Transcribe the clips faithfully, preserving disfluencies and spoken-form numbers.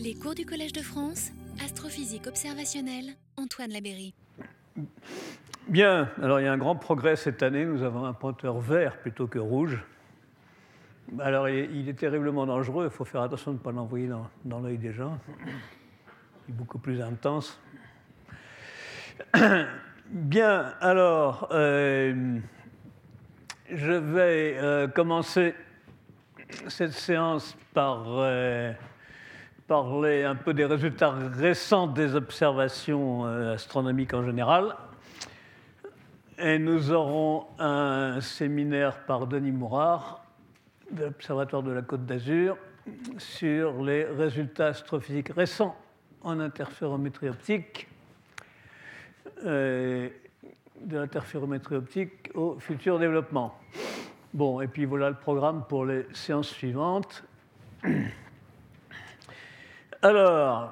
Les cours du Collège de France, astrophysique observationnelle, Antoine Labeyrie. Bien, alors il y a un grand progrès cette année, nous avons un pointeur vert plutôt que rouge. Alors il est terriblement dangereux, il faut faire attention de ne pas l'envoyer dans, dans l'œil des gens. Il est beaucoup plus intense. Bien, alors euh, je vais euh, commencer cette séance par euh, parler un peu des résultats récents des observations euh, astronomiques en général. Et nous aurons un séminaire par Denis Mourard de l'Observatoire de la Côte d'Azur sur les résultats astrophysiques récents en interférométrie optique, euh, de l'interférométrie optique au futur développement. Bon, et puis voilà le programme pour les séances suivantes. Alors,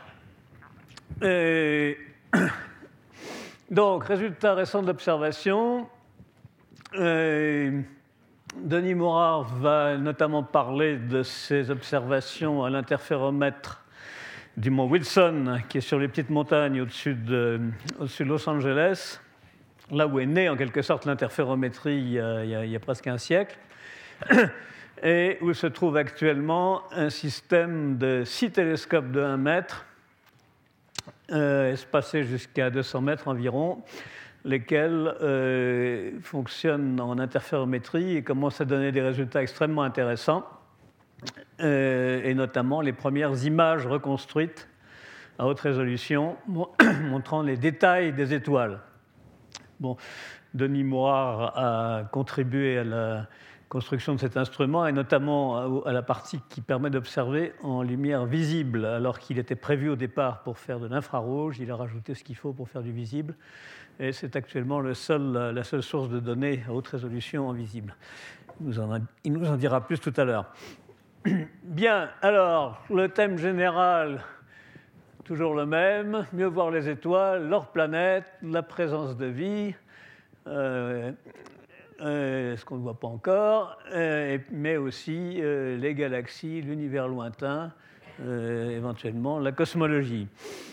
euh, donc, résultats récents de l'observation. Euh, Denis Mourard va notamment parler de ses observations à l'interféromètre du mont Wilson, qui est sur les petites montagnes au-dessus de, au-dessus de Los Angeles, là où est née en quelque sorte l'interférométrie il y a, il y a, il y a presque un siècle, et où se trouve actuellement un système de six télescopes de un mètre, euh, espacés jusqu'à deux cents mètres environ, lesquels euh, fonctionnent en interférométrie et commencent à donner des résultats extrêmement intéressants, euh, et notamment les premières images reconstruites à haute résolution montrant les détails des étoiles. Bon, Denis Mourard a contribué à la construction de cet instrument, et notamment à la partie qui permet d'observer en lumière visible, alors qu'il était prévu au départ pour faire de l'infrarouge. Il a rajouté ce qu'il faut pour faire du visible, et c'est actuellement le seul, la seule source de données à haute résolution en visible. Il nous en, il nous en dira plus tout à l'heure. Bien, alors, le thème général, toujours le même, mieux voir les étoiles, leurs planètes, la présence de vie, euh, euh, ce qu'on ne voit pas encore, euh, mais aussi euh, les galaxies, l'univers lointain, euh, éventuellement la cosmologie.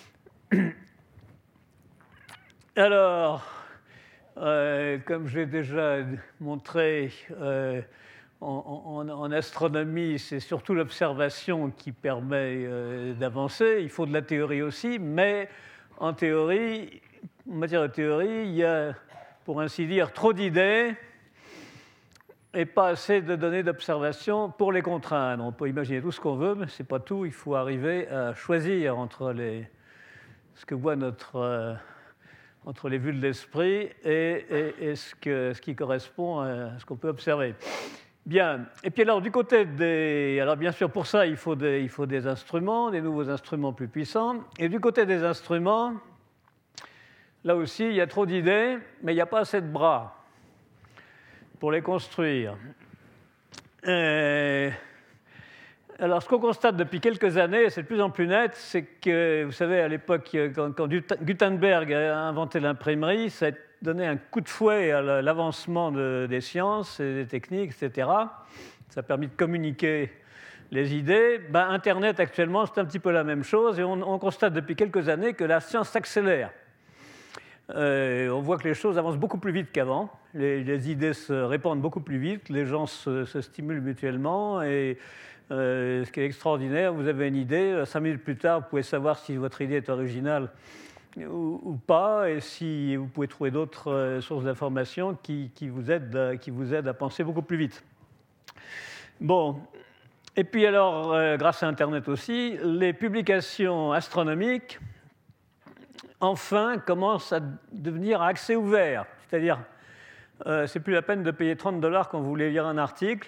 Alors, euh, comme je l'ai déjà montré, euh, en, en, en astronomie, c'est surtout l'observation qui permet euh, d'avancer. Il faut de la théorie aussi, mais en théorie, en matière de théorie, il y a, pour ainsi dire, trop d'idées et pas assez de données d'observation pour les contraindre. On peut imaginer tout ce qu'on veut, mais ce n'est pas tout. Il faut arriver à choisir entre les, ce que voit notre... Euh, entre les vues de l'esprit et, et, et ce, que, ce qui correspond à ce qu'on peut observer. Bien. Et puis alors, du côté des... Alors, bien sûr, pour ça, il faut des, il faut des instruments, des nouveaux instruments plus puissants. Et du côté des instruments, là aussi, il y a trop d'idées, mais il n'y a pas assez de bras pour les construire. Et... Alors, ce qu'on constate depuis quelques années, et c'est de plus en plus net, c'est que, vous savez, à l'époque, quand, quand Gutenberg a inventé l'imprimerie, ça a donné un coup de fouet à l'avancement de, des sciences et des techniques, et cetera. Ça a permis de communiquer les idées. Ben, Internet, actuellement, c'est un petit peu la même chose, et on, on constate depuis quelques années que la science s'accélère. Euh, on voit que les choses avancent beaucoup plus vite qu'avant. Les, les idées se répandent beaucoup plus vite, les gens se, se stimulent mutuellement, et Euh, ce qui est extraordinaire, vous avez une idée, cinq minutes plus tard, vous pouvez savoir si votre idée est originale ou, ou pas, et si vous pouvez trouver d'autres euh, sources d'informations qui, qui, vous aident à, qui vous aident à penser beaucoup plus vite. Bon, et puis alors, euh, grâce à Internet aussi, les publications astronomiques, enfin, commencent à devenir à accès ouvert. C'est-à-dire, euh, c'est plus la peine de payer trente dollars quand vous voulez lire un article.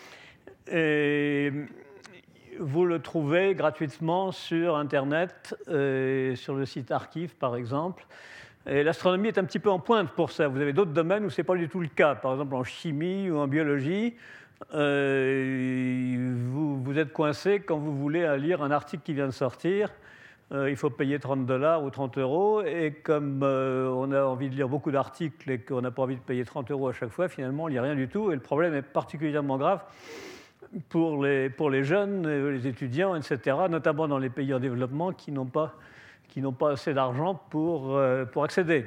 Et vous le trouvez gratuitement sur Internet, euh, sur le site Archive, par exemple. Et l'astronomie est un petit peu en pointe pour ça. Vous avez d'autres domaines où ce n'est pas du tout le cas. Par exemple, en chimie ou en biologie, euh, vous, vous êtes coincé quand vous voulez lire un article qui vient de sortir. Euh, il faut payer trente dollars ou trente euros. Et comme euh, on a envie de lire beaucoup d'articles et qu'on n'a pas envie de payer trente euros à chaque fois, finalement, il n'y a rien du tout. Et le problème est particulièrement grave pour les, pour les jeunes, les étudiants, et cetera, notamment dans les pays en développement qui n'ont pas, qui n'ont pas assez d'argent pour, euh, pour accéder.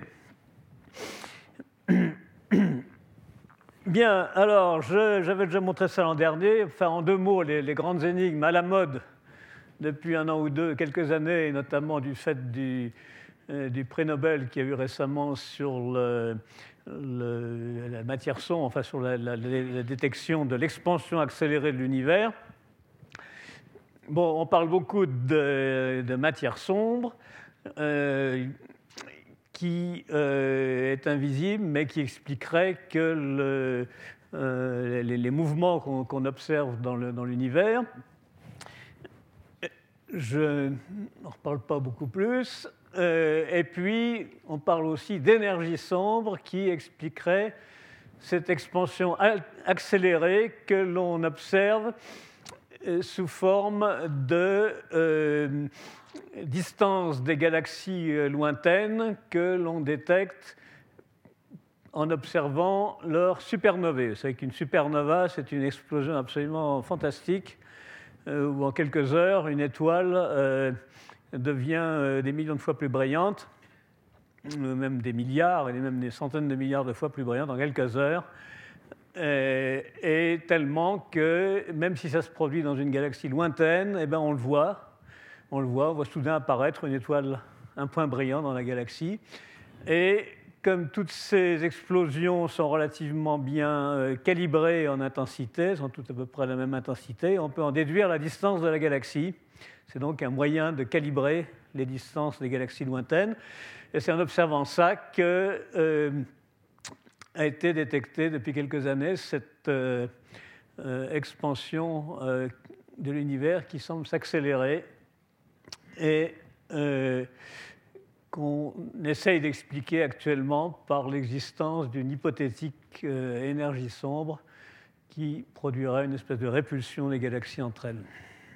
Bien, alors, je, j'avais déjà montré ça l'an dernier. Enfin, en deux mots, les, les grandes énigmes à la mode depuis un an ou deux, quelques années, notamment du fait du, euh, du prix Nobel qu'il y a eu récemment sur le, le, la matière sombre, enfin sur la, la, la détection de l'expansion accélérée de l'univers. Bon, on parle beaucoup de, de matière sombre, euh, qui euh, est invisible, mais qui expliquerait que le, euh, les, les mouvements qu'on, qu'on observe dans, le, dans l'univers. Je n'en reparle pas beaucoup plus. Euh, et puis, on parle aussi d'énergie sombre qui expliquerait cette expansion accélérée que l'on observe sous forme de euh, distance des galaxies lointaines que l'on détecte en observant leur supernovae. Vous savez qu'une supernova, c'est une explosion absolument fantastique euh, où en quelques heures, une étoile euh, devient euh, des millions de fois plus brillante, euh, même des milliards et même des centaines de milliards de fois plus brillante en quelques heures. Et, et tellement que, même si ça se produit dans une galaxie lointaine, eh ben on le voit, on le voit, on voit soudain apparaître une étoile, un point brillant dans la galaxie. Et comme toutes ces explosions sont relativement bien euh, calibrées en intensité, sont toutes à peu près la même intensité, on peut en déduire la distance de la galaxie. C'est donc un moyen de calibrer les distances des galaxies lointaines. Et c'est en observant ça que euh, a été détectée depuis quelques années cette euh, euh, expansion euh, de l'univers qui semble s'accélérer et euh, qu'on essaye d'expliquer actuellement par l'existence d'une hypothétique euh, énergie sombre qui produirait une espèce de répulsion des galaxies entre elles.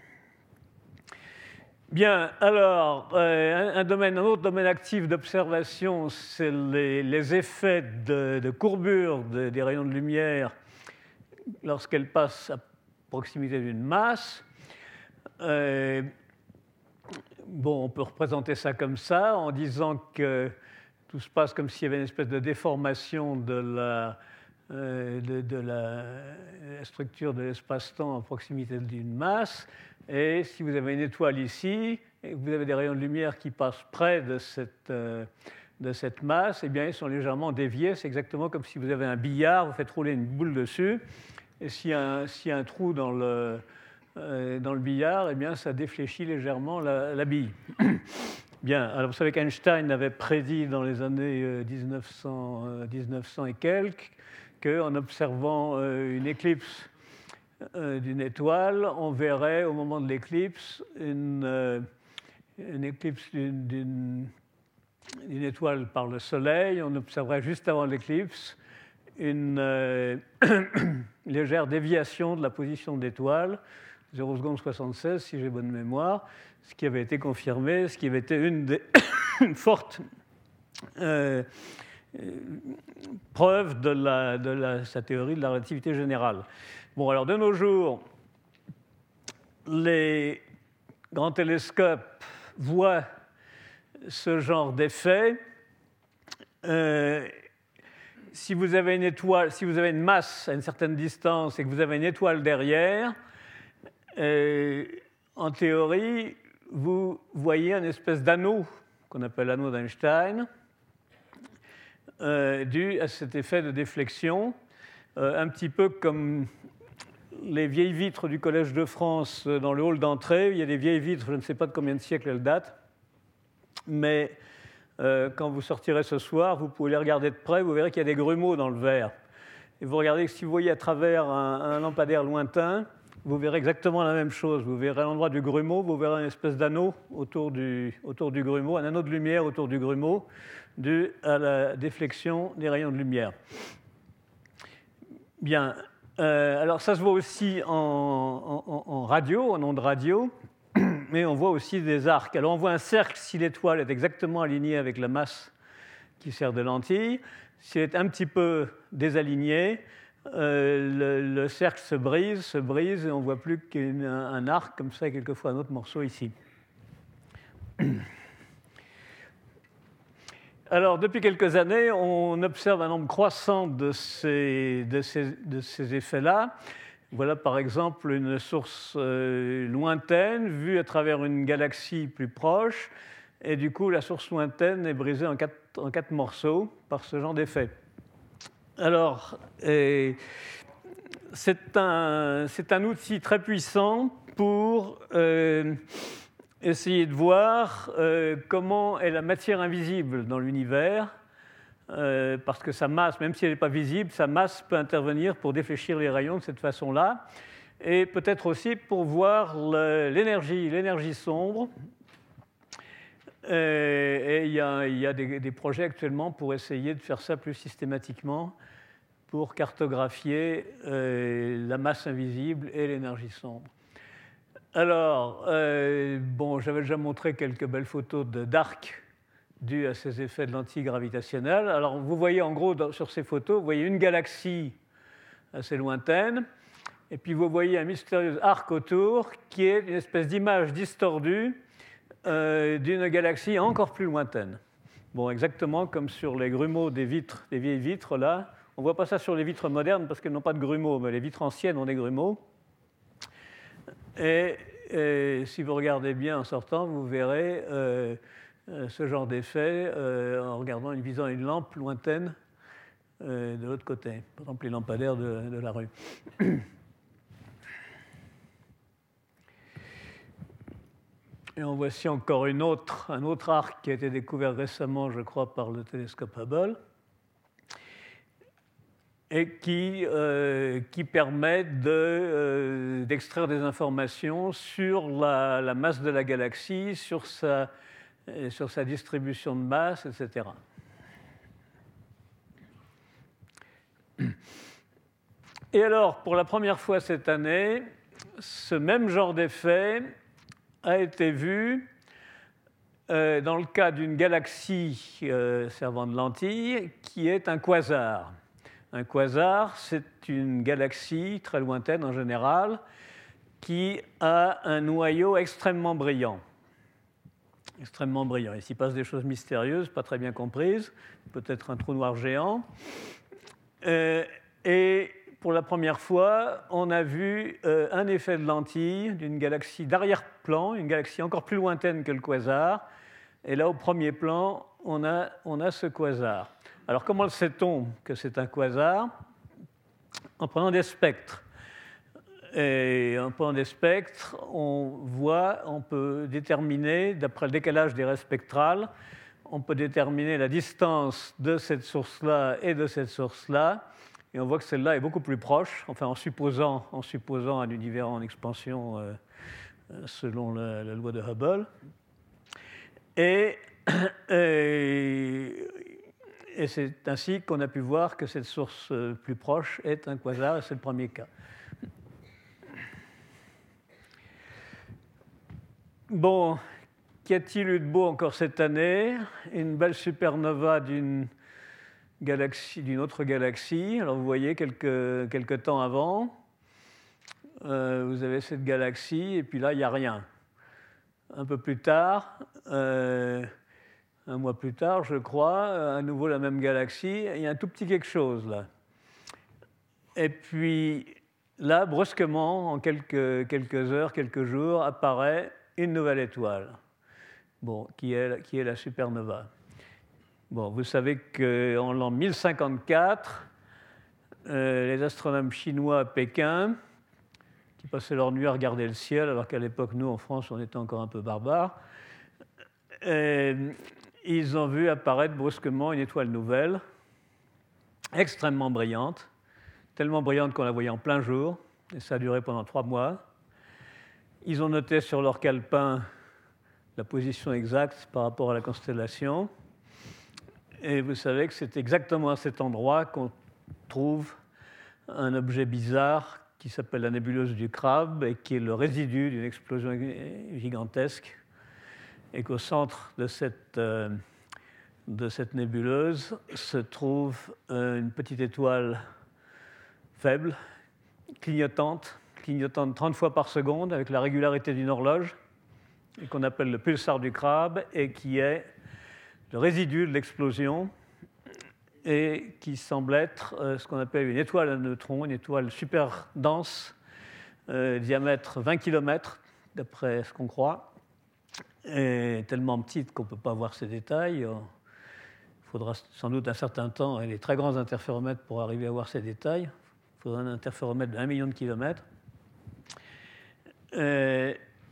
Bien, alors, euh, un, domaine, un autre domaine actif d'observation, c'est les, les effets de, de courbure de, des rayons de lumière lorsqu'elles passent à proximité d'une masse. Euh, bon, on peut représenter ça comme ça, en disant que tout se passe comme s'il y avait une espèce de déformation de la, euh, de, de la, la structure de l'espace-temps à proximité d'une masse. Et si vous avez une étoile ici, et vous avez des rayons de lumière qui passent près de cette, euh, de cette masse, eh bien, ils sont légèrement déviés. C'est exactement comme si vous avez un billard, vous faites rouler une boule dessus, et s'il y a un, s'il y a un trou dans le, euh, dans le billard, eh bien, ça défléchit légèrement la, la bille. Bien, alors vous savez qu'Einstein avait prédit dans les années dix-neuf cents, euh, dix-neuf cents et quelques qu'en observant euh, une éclipse d'une étoile, on verrait au moment de l'éclipse une, euh, une éclipse d'une, d'une, d'une étoile par le Soleil. On observerait juste avant l'éclipse une euh, légère déviation de la position de l'étoile, zéro virgule soixante-seize si j'ai bonne mémoire, ce qui avait été confirmé, ce qui avait été une des fortes euh, preuves de, la, de la, sa théorie de la relativité générale. Bon, alors de nos jours, les grands télescopes voient ce genre d'effet. Euh, si vous avez une étoile, si vous avez une masse à une certaine distance et que vous avez une étoile derrière, euh, en théorie, vous voyez une espèce d'anneau qu'on appelle l'anneau d'Einstein, euh, dû à cet effet de déflexion, euh, un petit peu comme les vieilles vitres du Collège de France dans le hall d'entrée. Il y a des vieilles vitres, je ne sais pas de combien de siècles elles datent, mais euh, quand vous sortirez ce soir, vous pouvez les regarder de près, vous verrez qu'il y a des grumeaux dans le verre. Et vous regardez que si vous voyez à travers un, un lampadaire lointain, vous verrez exactement la même chose. Vous verrez à l'endroit du grumeau, vous verrez une espèce d'anneau autour du, autour du grumeau, un anneau de lumière autour du grumeau, dû à la déflexion des rayons de lumière. Bien. Euh, alors ça se voit aussi en, en, en radio, en ondes radio, mais on voit aussi des arcs. Alors on voit un cercle si l'étoile est exactement alignée avec la masse qui sert de lentille. Si elle est un petit peu désalignée, euh, le, le cercle se brise, se brise, et on ne voit plus qu'un un arc comme ça, et quelquefois un autre morceau ici. Alors, depuis quelques années, on observe un nombre croissant de ces, de ces, de ces effets-là. Voilà, par exemple, une source euh, lointaine vue à travers une galaxie plus proche. Et du coup, la source lointaine est brisée en quatre, en quatre morceaux par ce genre d'effet. Alors, c'est un, c'est un outil très puissant pour euh, essayer de voir euh, comment est la matière invisible dans l'univers, euh, parce que sa masse, même si elle n'est pas visible, sa masse peut intervenir pour défléchir les rayons de cette façon-là, et peut-être aussi pour voir le, l'énergie, l'énergie sombre. Et il y a, il y a des, des projets actuellement pour essayer de faire ça plus systématiquement, pour cartographier euh, la masse invisible et l'énergie sombre. Alors, euh, bon, j'avais déjà montré quelques belles photos de d'arcs dus à ces effets de lentilles gravitationnelles. Alors, vous voyez en gros dans, sur ces photos, vous voyez une galaxie assez lointaine, et puis vous voyez un mystérieux arc autour qui est une espèce d'image distordue euh, d'une galaxie encore plus lointaine. Bon, exactement comme sur les grumeaux des vitres, des vieilles vitres là. On ne voit pas ça sur les vitres modernes parce qu'elles n'ont pas de grumeaux, mais les vitres anciennes ont des grumeaux. Et, et si vous regardez bien en sortant, vous verrez euh, ce genre d'effet euh, en regardant, en visant une lampe lointaine euh, de l'autre côté, par exemple les lampadaires de, de la rue. Et en voici encore une autre, un autre arc qui a été découvert récemment, je crois, par le télescope Hubble, et qui, euh, qui permet de, euh, d'extraire des informations sur la, la masse de la galaxie, sur sa, sur sa distribution de masse, et cetera. Et alors, pour la première fois cette année, ce même genre d'effet a été vu euh, dans le cas d'une galaxie euh, servant de lentille, qui est un quasar. Un quasar, c'est une galaxie très lointaine en général, qui a un noyau extrêmement brillant. Extrêmement brillant. Il s'y passe des choses mystérieuses, pas très bien comprises, peut-être un trou noir géant. Euh, et pour la première fois, on a vu euh, un effet de lentille d'une galaxie d'arrière-plan, une galaxie encore plus lointaine que le quasar. Et là, au premier plan, on a, on a ce quasar. Alors, comment le sait-on que c'est un quasar? En prenant des spectres. Et en prenant des spectres, on voit, on peut déterminer, d'après le décalage des raies spectrales, on peut déterminer la distance de cette source-là et de cette source-là. Et on voit que celle-là est beaucoup plus proche, enfin en supposant, en supposant un univers en expansion euh, selon la, la loi de Hubble. Et, et, et c'est ainsi qu'on a pu voir que cette source plus proche est un quasar, et c'est le premier cas. Bon, qu'y a-t-il eu de beau encore cette année? Une belle supernova d'une galaxie, d'une autre galaxie. Alors vous voyez, quelques, quelques temps avant, euh, vous avez cette galaxie, et puis là, il n'y a rien. Un peu plus tard, euh, un mois plus tard, je crois, à nouveau la même galaxie, il y a un tout petit quelque chose là. Et puis là, brusquement, en quelques, quelques heures, quelques jours, apparaît une nouvelle étoile, bon, qui est, qui est la supernova. Bon, vous savez qu'en l'an mille cinquante-quatre, euh, les astronomes chinois à Pékin, qui passaient leur nuit à regarder le ciel, alors qu'à l'époque, nous, en France, on était encore un peu barbares, euh, ils ont vu apparaître brusquement une étoile nouvelle, extrêmement brillante, tellement brillante qu'on la voyait en plein jour, et ça a duré pendant trois mois. Ils ont noté sur leur calepin la position exacte par rapport à la constellation. Et vous savez que c'est exactement à cet endroit qu'on trouve un objet bizarre qui s'appelle la nébuleuse du Crabe et qui est le résidu d'une explosion gigantesque. Et qu'au centre de cette, euh, de cette nébuleuse se trouve une petite étoile faible, clignotante, clignotante trente fois par seconde avec la régularité d'une horloge, et qu'on appelle le pulsar du crabe, et qui est le résidu de l'explosion, et qui semble être euh, ce qu'on appelle une étoile à neutrons, une étoile super dense, euh, diamètre vingt kilomètres, d'après ce qu'on croit, et tellement petite qu'on ne peut pas voir ses détails. Il faudra sans doute un certain temps et les très grands interféromètres pour arriver à voir ces détails. Il faudra un interféromètre de un million de kilomètres. Et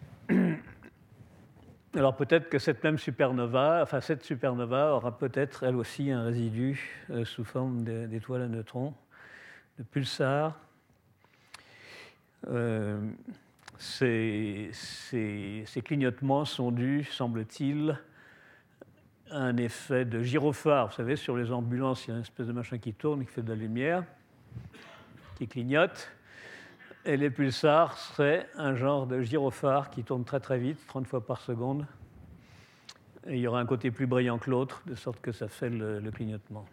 alors peut-être que cette même supernova, enfin cette supernova aura peut-être elle aussi un résidu euh, sous forme d'étoile à neutrons, de pulsar. Euh, ces, ces, ces clignotements sont dus, semble-t-il, à un effet de gyrophare. Vous savez, sur les ambulances, il y a une espèce de machin qui tourne, qui fait de la lumière, qui clignote. Et les pulsars seraient un genre de gyrophare qui tourne très très vite, trente fois par seconde. Et il y aura un côté plus brillant que l'autre, de sorte que ça fait le, le clignotement.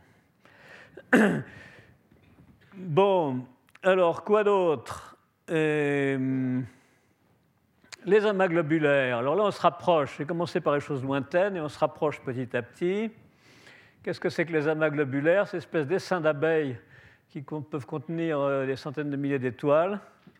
Bon, alors quoi d'autre? euh, Les amas globulaires. Alors là, on se rapproche. J'ai commencé par les choses lointaines et on se rapproche petit à petit. Qu'est-ce que c'est que les amas globulaires? Ces espèces d'essaims d'abeilles qui peuvent contenir des centaines de milliers d'étoiles.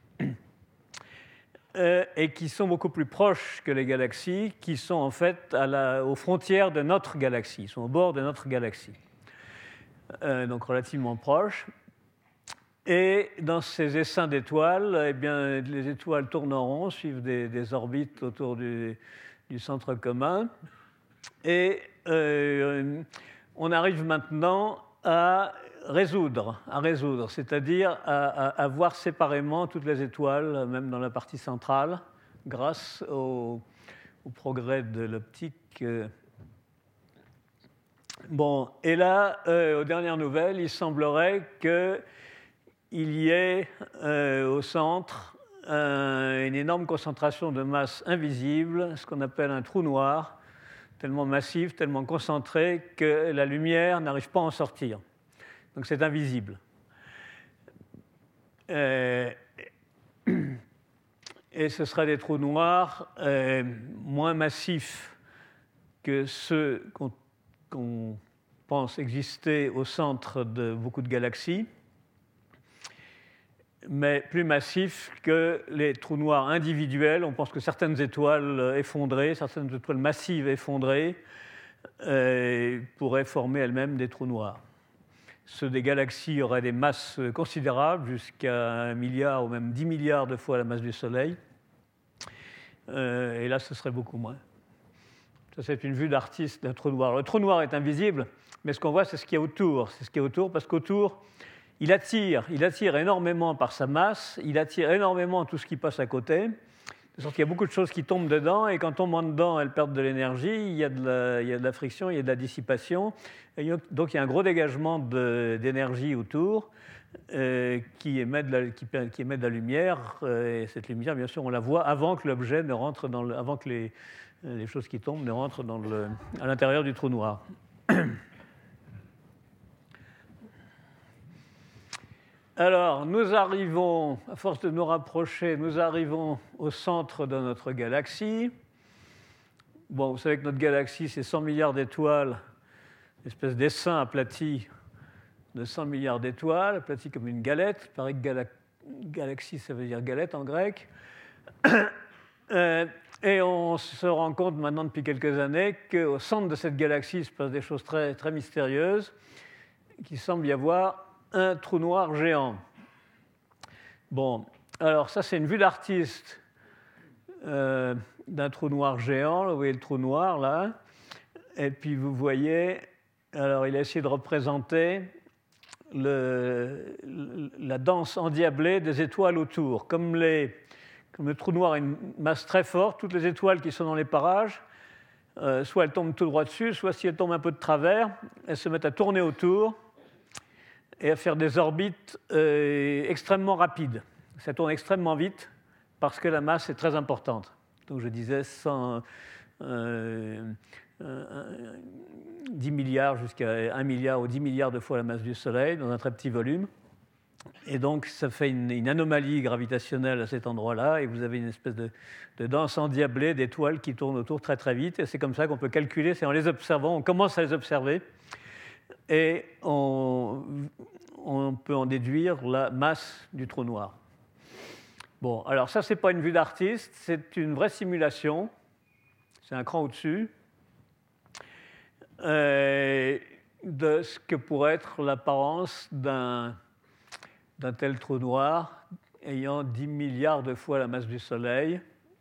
Euh, et qui sont beaucoup plus proches que les galaxies, qui sont en fait à la, aux frontières de notre galaxie, sont au bord de notre galaxie, euh, donc relativement proches. Et dans ces essaims d'étoiles, eh bien, les étoiles tournent en rond, suivent des, des orbites autour du, du centre commun, et euh, on arrive maintenant à résoudre, à résoudre, c'est-à-dire à, à, à voir séparément toutes les étoiles, même dans la partie centrale, grâce au, au progrès de l'optique. Bon, et là, euh, aux dernières nouvelles, il semblerait qu'il y ait euh, au centre un, une énorme concentration de masse invisible, ce qu'on appelle un trou noir, tellement massif, tellement concentré que la lumière n'arrive pas à en sortir. Donc c'est invisible. Euh, et ce seraient des trous noirs euh, moins massifs que ceux qu'on, qu'on pense exister au centre de beaucoup de galaxies, mais plus massifs que les trous noirs individuels. On pense que certaines étoiles effondrées, certaines étoiles massives effondrées, euh, pourraient former elles-mêmes des trous noirs. Ceux des galaxies auraient des masses considérables, jusqu'à un milliard ou même dix milliards de fois la masse du Soleil. Euh, et là, ce serait beaucoup moins. Ça, c'est une vue d'artiste d'un trou noir. Le trou noir est invisible, mais ce qu'on voit, c'est ce qu'il y a autour. C'est ce qu'il y a autour, parce qu'autour, il attire, il attire énormément par sa masse, il attire énormément tout ce qui passe à côté. De sorte qu'il y a beaucoup de choses qui tombent dedans, et quand tombant dedans, elles perdent de l'énergie, il y a de la, il y a de la friction, il y a de la dissipation. Et donc il y a un gros dégagement de, d'énergie autour euh, qui, émet de la, qui, qui émet de la lumière. Euh, et cette lumière, bien sûr, on la voit avant que l'objet ne rentre dans le, avant que les, les choses qui tombent ne rentrent dans le, à l'intérieur du trou noir. Alors, nous arrivons, à force de nous rapprocher, nous arrivons au centre de notre galaxie. Bon, vous savez que notre galaxie, c'est cent milliards d'étoiles, une espèce d'essaim aplati de cent milliards d'étoiles, aplati comme une galette. Il paraît que gala- galaxie, ça veut dire galette en grec. euh, et on se rend compte maintenant depuis quelques années qu'au centre de cette galaxie, il se passe des choses très, très mystérieuses, qu'il semble y avoir un trou noir géant. Bon, alors ça, c'est une vue d'artiste euh, d'un trou noir géant. Vous voyez le trou noir, là. Et puis, vous voyez... Alors, il a essayé de représenter le, la danse endiablée des étoiles autour. Comme, les, comme le trou noir a une masse très forte, toutes les étoiles qui sont dans les parages, euh, soit elles tombent tout droit dessus, soit si elles tombent un peu de travers, elles se mettent à tourner autour et à faire des orbites euh, extrêmement rapides. Ça tourne extrêmement vite parce que la masse est très importante. Donc je disais cent, euh, euh, dix milliards jusqu'à un milliard ou dix milliards de fois la masse du Soleil dans un très petit volume. Et donc, ça fait une, une anomalie gravitationnelle à cet endroit-là, et vous avez une espèce de, de danse endiablée d'étoiles qui tournent autour très très vite. Et c'est comme ça qu'on peut calculer, c'est en les observant, on commence à les observer, et on, on peut en déduire la masse du trou noir. Bon, alors ça, ce n'est pas une vue d'artiste, c'est une vraie simulation. C'est un cran au-dessus euh, de ce que pourrait être l'apparence d'un, d'un tel trou noir ayant dix milliards de fois la masse du Soleil.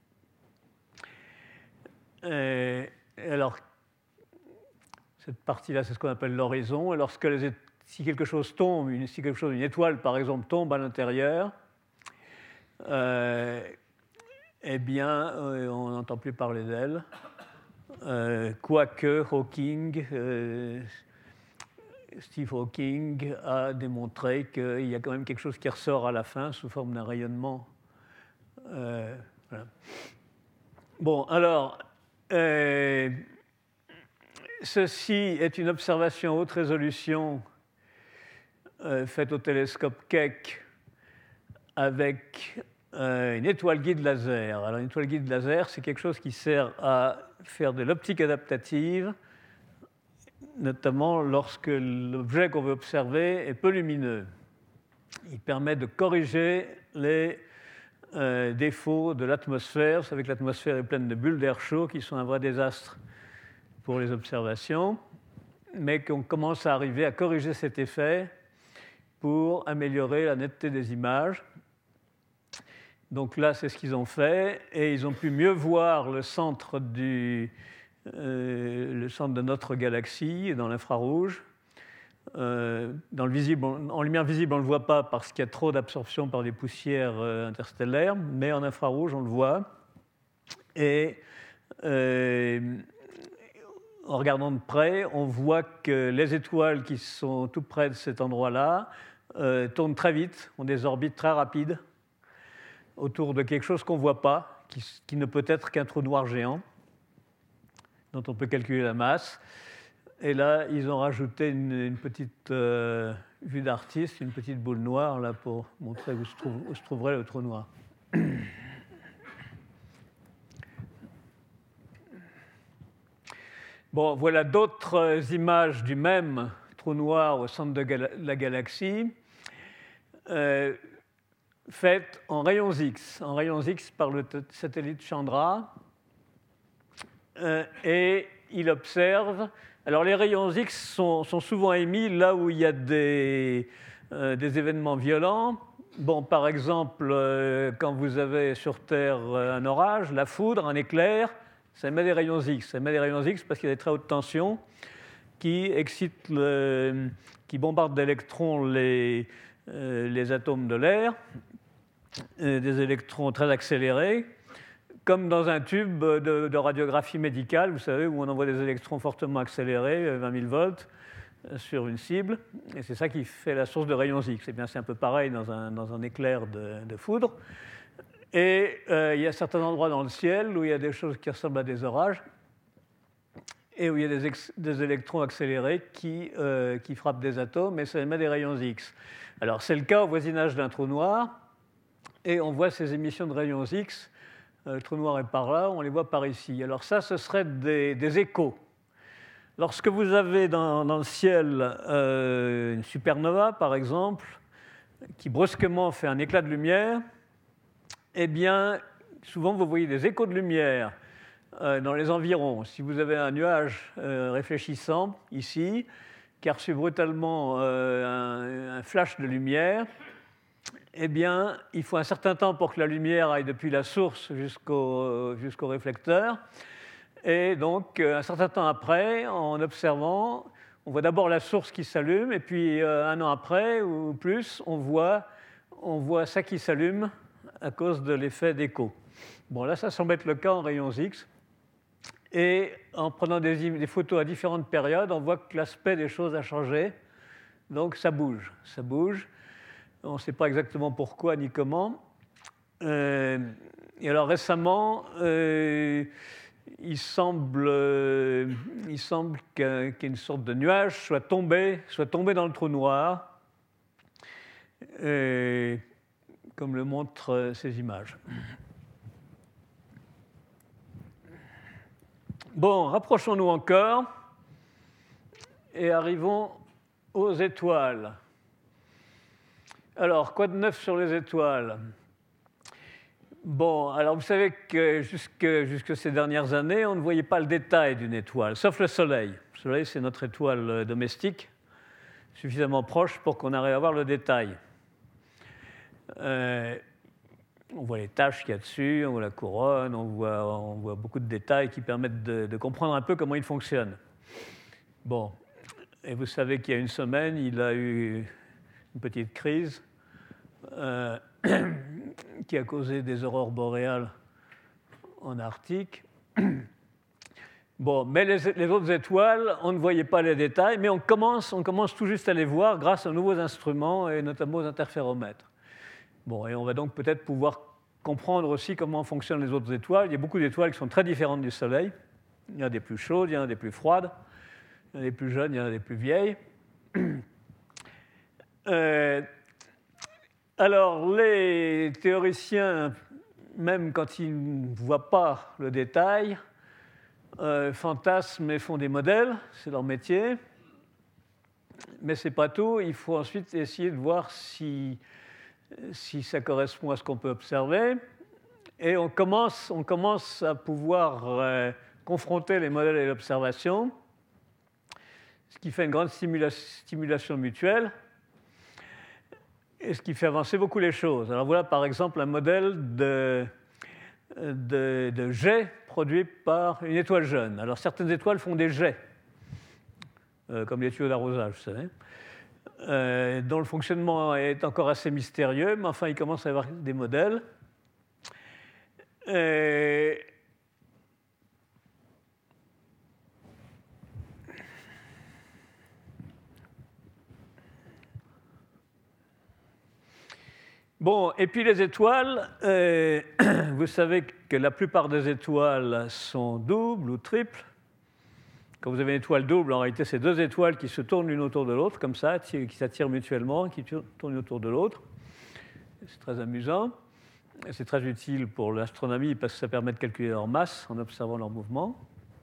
Et, alors, cette partie-là, c'est ce qu'on appelle l'horizon. Et lorsque les, si quelque chose tombe, une, si quelque chose, une étoile, par exemple, tombe à l'intérieur, euh, eh bien, euh, on n'entend plus parler d'elle. Euh, quoique Hawking, euh, Steve Hawking a démontré qu'il y a quand même quelque chose qui ressort à la fin sous forme d'un rayonnement. Euh, voilà. Bon, alors, euh, ceci est une observation haute résolution euh, faite au télescope Keck avec euh, une étoile guide laser. Alors, une étoile guide laser, c'est quelque chose qui sert à faire de l'optique adaptative, notamment lorsque l'objet qu'on veut observer est peu lumineux. Il permet de corriger les euh, défauts de l'atmosphère. Vous savez que l'atmosphère est pleine de bulles d'air chaud qui sont un vrai désastre pour les observations, mais qu'on commence à arriver à corriger cet effet pour améliorer la netteté des images. Donc là, c'est ce qu'ils ont fait, et ils ont pu mieux voir le centre, du, euh, le centre de notre galaxie dans l'infrarouge. Euh, dans le visible, en lumière visible, on ne le voit pas parce qu'il y a trop d'absorption par des poussières euh, interstellaires, mais en infrarouge, on le voit. Et euh, en regardant de près, on voit que les étoiles qui sont tout près de cet endroit-là euh, tournent très vite, ont des orbites très rapides, autour de quelque chose qu'on ne voit pas, qui, qui ne peut être qu'un trou noir géant, dont on peut calculer la masse. Et là, ils ont rajouté une, une petite euh, vue d'artiste, une petite boule noire, là, pour montrer où se, trouve, où se trouverait le trou noir. Bon, voilà d'autres images du même trou noir au centre de gal- la galaxie. Euh, faite en rayons X, en rayons X par le t- satellite Chandra. Euh, et il observe. Alors, les rayons X sont, sont souvent émis là où il y a des, euh, des événements violents. Bon, par exemple, euh, quand vous avez sur Terre un orage, la foudre, un éclair, ça émet des rayons X. Ça émet des rayons X parce qu'il y a des très hautes tensions qui excitent, le, qui bombardent d'électrons les, euh, les atomes de l'air. Des électrons très accélérés, comme dans un tube de, de radiographie médicale, vous savez, où on envoie des électrons fortement accélérés, vingt mille volts, sur une cible, et c'est ça qui fait la source de rayons X. Et bien, c'est un peu pareil dans un, dans un éclair de, de foudre. Et euh, il y a certains endroits dans le ciel où il y a des choses qui ressemblent à des orages, et où il y a des, ex, des électrons accélérés qui, euh, qui frappent des atomes, et ça émet des rayons X. Alors, c'est le cas au voisinage d'un trou noir. Et on voit ces émissions de rayons X, euh, le trou noir est par là, on les voit par ici. Alors ça, ce serait des, des échos. Lorsque vous avez dans, dans le ciel euh, une supernova, par exemple, qui brusquement fait un éclat de lumière, eh bien, souvent vous voyez des échos de lumière euh, dans les environs. Si vous avez un nuage euh, réfléchissant, ici, qui a reçu brutalement euh, un, un flash de lumière, eh bien, il faut un certain temps pour que la lumière aille depuis la source jusqu'au, jusqu'au réflecteur. Et donc, un certain temps après, en observant, on voit d'abord la source qui s'allume, et puis un an après ou plus, on voit, on voit ça qui s'allume à cause de l'effet d'écho. Bon, là, ça semble être le cas en rayons X. Et en prenant des, des photos à différentes périodes, on voit que l'aspect des choses a changé. Donc, ça bouge, ça bouge. On ne sait pas exactement pourquoi ni comment. Euh, et alors récemment, euh, il semble, euh, il semble qu'une sorte de nuage soit tombé, soit tombé dans le trou noir. et, comme le montrent ces images. Bon, rapprochons-nous encore et arrivons aux étoiles. Alors, quoi de neuf sur les étoiles? Bon, alors vous savez que jusque, jusque ces dernières années, on ne voyait pas le détail d'une étoile, sauf le Soleil. Le Soleil, c'est notre étoile domestique, suffisamment proche pour qu'on arrive à voir le détail. Euh, on voit les taches qu'il y a dessus, on voit la couronne, on voit, on voit beaucoup de détails qui permettent de, de comprendre un peu comment il fonctionne. Bon, et vous savez qu'il y a une semaine, il a eu une petite crise euh, qui a causé des aurores boréales en Arctique. Bon, mais les, les autres étoiles, on ne voyait pas les détails, mais on commence, on commence tout juste à les voir grâce aux nouveaux instruments et notamment aux interféromètres. Bon, et on va donc peut-être pouvoir comprendre aussi comment fonctionnent les autres étoiles. Il y a beaucoup d'étoiles qui sont très différentes du Soleil. Il y en a des plus chaudes, il y en a des plus froides, il y en a des plus jeunes, il y en a des plus vieilles. Euh, alors, les théoriciens, même quand ils ne voient pas le détail, euh, fantasment et font des modèles, c'est leur métier. Mais ce n'est pas tout, il faut ensuite essayer de voir si, si ça correspond à ce qu'on peut observer. Et on commence, on commence à pouvoir euh, confronter les modèles et l'observation, ce qui fait une grande stimula- stimulation mutuelle. Et ce qui fait avancer beaucoup les choses. Alors voilà par exemple un modèle de, de, de jet produit par une étoile jeune. Alors certaines étoiles font des jets, euh, comme les tuyaux d'arrosage, vous savez, euh, dont le fonctionnement est encore assez mystérieux, mais enfin il commence à y avoir des modèles. Et Bon, et puis les étoiles, euh, vous savez que la plupart des étoiles sont doubles ou triples. Quand vous avez une étoile double, en réalité, c'est deux étoiles qui se tournent l'une autour de l'autre, comme ça, qui s'attirent mutuellement, qui tournent autour de l'autre. C'est très amusant. Et c'est très utile pour l'astronomie parce que ça permet de calculer leur masse en observant leur mouvement.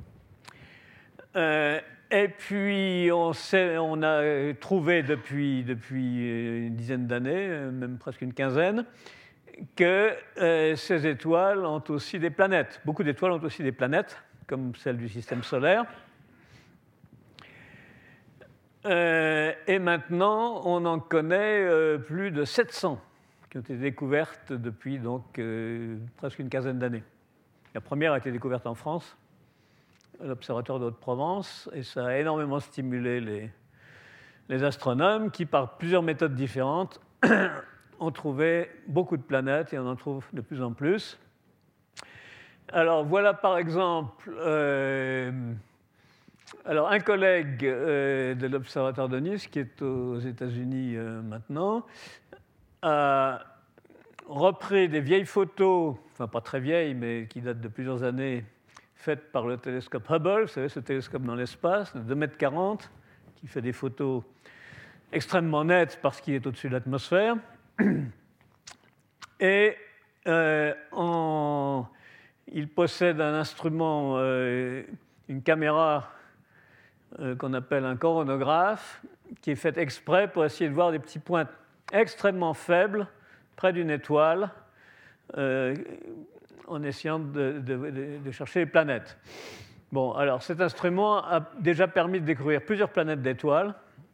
Euh, Et puis, on, sait, on a trouvé depuis, depuis une dizaine d'années, même presque une quinzaine, que euh, ces étoiles ont aussi des planètes. Beaucoup d'étoiles ont aussi des planètes, comme celle du système solaire. Euh, et maintenant, on en connaît euh, plus de sept cents qui ont été découvertes depuis donc, euh, presque une quinzaine d'années. La première a été découverte en France, l'Observatoire de Haute-Provence, et ça a énormément stimulé les, les astronomes qui, par plusieurs méthodes différentes, ont trouvé beaucoup de planètes et on en trouve de plus en plus. Alors voilà par exemple euh, alors, un collègue euh, de l'Observatoire de Nice, qui est aux États-Unis euh, maintenant, a repris des vieilles photos, enfin pas très vieilles, mais qui datent de plusieurs années, faite par le télescope Hubble, vous savez, ce télescope dans l'espace, de deux mètres quarante, qui fait des photos extrêmement nettes parce qu'il est au-dessus de l'atmosphère. Et euh, en, il possède un instrument, euh, une caméra euh, qu'on appelle un coronographe, qui est fait exprès pour essayer de voir des petits points extrêmement faibles près d'une étoile, euh, en essayant de, de, de chercher les planètes. Bon, alors cet instrument a déjà permis de découvrir plusieurs planètes d'étoiles,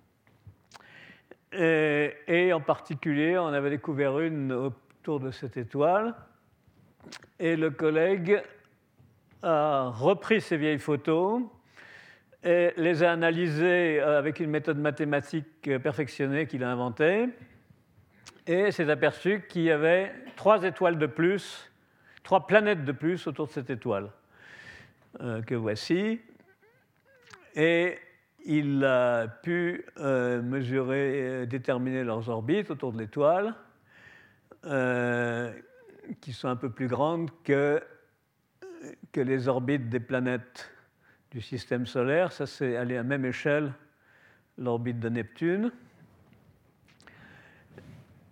et, et en particulier, on avait découvert une autour de cette étoile, et le collègue a repris ces vieilles photos et les a analysées avec une méthode mathématique perfectionnée qu'il a inventée, et s'est aperçu qu'il y avait trois étoiles de plus, trois planètes de plus autour de cette étoile, euh, que voici. Et il a pu euh, mesurer, déterminer leurs orbites autour de l'étoile, euh, qui sont un peu plus grandes que, que les orbites des planètes du système solaire. Ça, c'est à la même échelle, l'orbite de Neptune.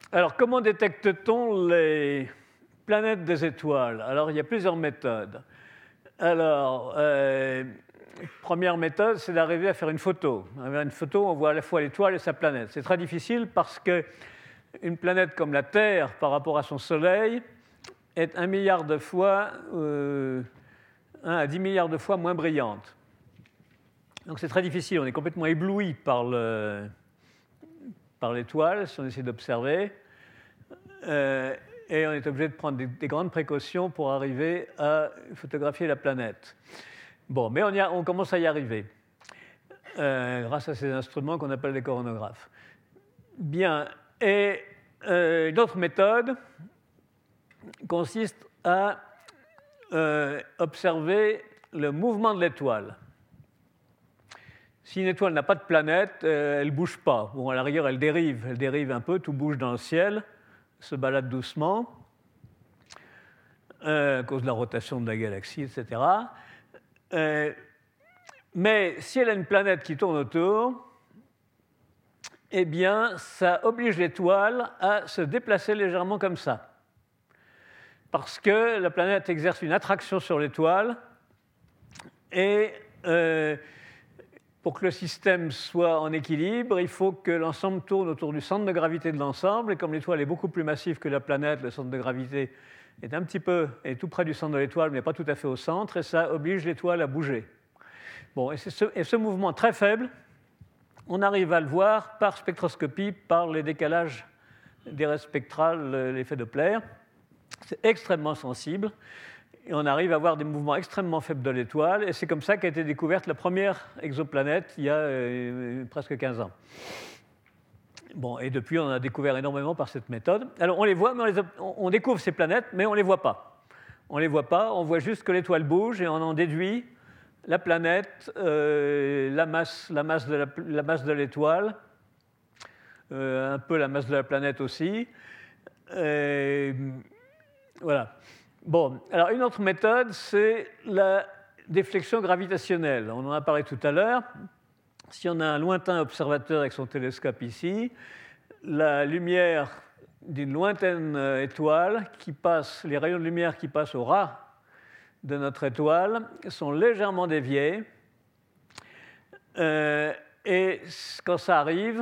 alors, comment détecte-t-on les planètes des étoiles? Alors, il y a plusieurs méthodes. Alors, euh, première méthode, c'est d'arriver à faire une photo. Avec une photo, on voit à la fois l'étoile et sa planète. C'est très difficile parce qu'une planète comme la Terre, par rapport à son Soleil, est un milliard de fois, euh, un à dix milliards de fois moins brillante. Donc c'est très difficile, on est complètement ébloui par, le, par l'étoile si on essaie d'observer. Euh, et on est obligé de prendre des, des grandes précautions pour arriver à photographier la planète. Bon, mais on, y a, on commence à y arriver, euh, grâce à ces instruments qu'on appelle des coronographes. Bien, et euh, une autre méthode consiste à euh, observer le mouvement de l'étoile. Si une étoile n'a pas de planète, euh, elle ne bouge pas. Bon, à la rigueur, elle dérive, elle dérive un peu, tout bouge dans le ciel, se balade doucement, euh, à cause de la rotation de la galaxie, et cetera. Euh, mais si elle a une planète qui tourne autour, eh bien, ça oblige l'étoile à se déplacer légèrement comme ça. Parce que la planète exerce une attraction sur l'étoile, et euh, pour que le système soit en équilibre, il faut que l'ensemble tourne autour du centre de gravité de l'ensemble, et comme l'étoile est beaucoup plus massive que la planète, le centre de gravité est un petit peu, est tout près du centre de l'étoile, mais pas tout à fait au centre, et ça oblige l'étoile à bouger. Bon, et, ce, et ce mouvement très faible, on arrive à le voir par spectroscopie, par les décalages des raies spectrales, l'effet Doppler. C'est extrêmement sensible, et on arrive à voir des mouvements extrêmement faibles de l'étoile, et c'est comme ça qu'a été découverte la première exoplanète il y a euh, presque quinze ans. Bon, et depuis, on a découvert énormément par cette méthode. Alors, on les voit, mais on, les, on découvre ces planètes, mais on ne les voit pas. On ne les voit pas, on voit juste que l'étoile bouge, et on en déduit la planète, euh, la, masse, la, masse de la, la masse de l'étoile, euh, un peu la masse de la planète aussi. Euh, voilà. Bon, alors une autre méthode, c'est la déflexion gravitationnelle. On en a parlé tout à l'heure. Si on a un lointain observateur avec son télescope ici, la lumière d'une lointaine étoile qui passe, les rayons de lumière qui passent au ras de notre étoile sont légèrement déviés. Euh, et quand ça arrive,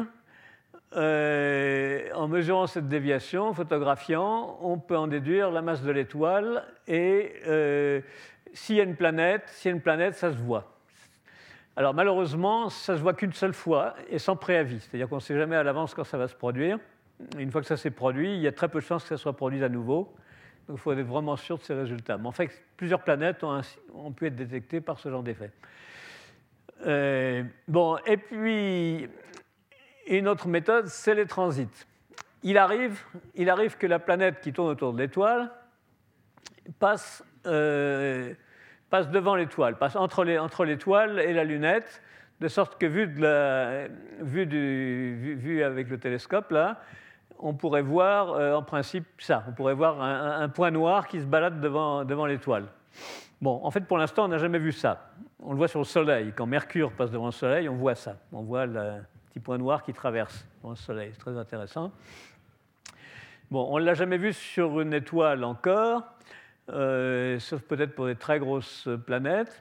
euh, en mesurant cette déviation, en photographiant, on peut en déduire la masse de l'étoile. Et euh, s'il y a une planète, s'il y a une planète, ça se voit. Alors malheureusement, ça ne se voit qu'une seule fois et sans préavis. C'est-à-dire qu'on ne sait jamais à l'avance quand ça va se produire. Une fois que ça s'est produit, il y a très peu de chances que ça soit produit à nouveau. Donc il faut être vraiment sûr de ces résultats. Mais en fait, plusieurs planètes ont, ainsi, ont pu être détectées par ce genre d'effet. Euh, bon, et puis, une autre méthode, c'est les transits. Il arrive, il arrive que la planète qui tourne autour de l'étoile passe... Euh, passe devant l'étoile, passe entre, les, entre l'étoile et la lunette, de sorte que vu, de la, vu, du, vu, vu avec le télescope, là, on pourrait voir euh, en principe ça, on pourrait voir un, un point noir qui se balade devant, devant l'étoile. Bon, en fait, pour l'instant, on n'a jamais vu ça. On le voit sur le Soleil. Quand Mercure passe devant le Soleil, on voit ça. On voit le petit point noir qui traverse devant le Soleil. C'est très intéressant. Bon, on ne l'a jamais vu sur une étoile encore. Euh, sauf peut-être pour des très grosses planètes.